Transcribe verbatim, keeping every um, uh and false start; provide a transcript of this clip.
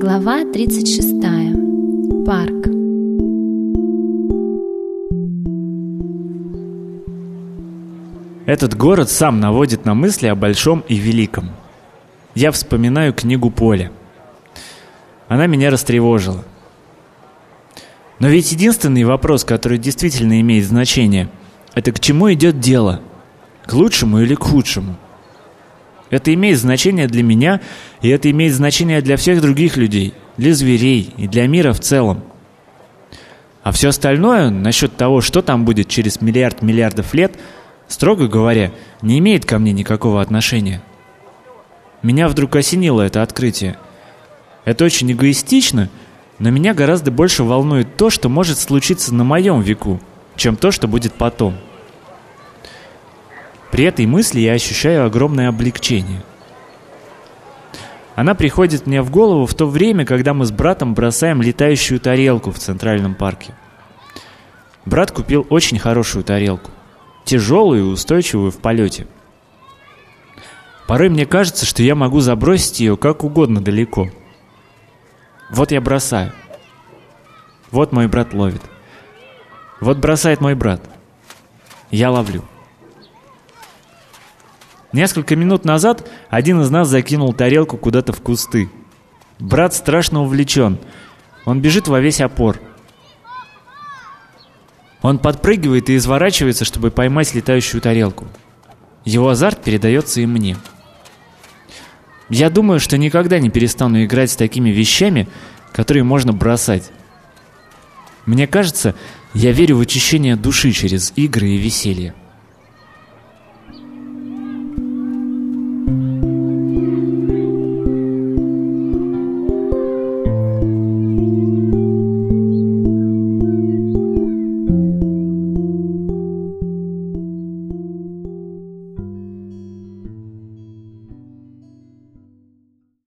Глава тридцать шестая. Парк. Этот город сам наводит на мысли о большом и великом. Я вспоминаю книгу Поля. Она меня растревожила. Но ведь единственный вопрос, который действительно имеет значение, это к чему идет дело? К лучшему или к худшему? Это имеет значение для меня, и это имеет значение для всех других людей, для зверей и для мира в целом. А все остальное, насчет того, что там будет через миллиард миллиардов лет, строго говоря, не имеет ко мне никакого отношения. Меня вдруг осенило это открытие. Это очень эгоистично, но меня гораздо больше волнует то, что может случиться на моем веку, чем то, что будет потом. При этой мысли я ощущаю огромное облегчение. Она приходит мне в голову в то время, когда мы с братом бросаем летающую тарелку в Центральном парке. Брат купил очень хорошую тарелку, тяжелую и устойчивую в полете. Порой мне кажется, что я могу забросить ее как угодно далеко. Вот я бросаю. Вот мой брат ловит. Вот бросает мой брат. Я ловлю. Несколько минут назад один из нас закинул тарелку куда-то в кусты. Брат страшно увлечен. Он бежит во весь опор. Он подпрыгивает и изворачивается, чтобы поймать летающую тарелку. Его азарт передается и мне. Я думаю, что никогда не перестану играть с такими вещами, которые можно бросать. Мне кажется, я верю в очищение души через игры и веселье.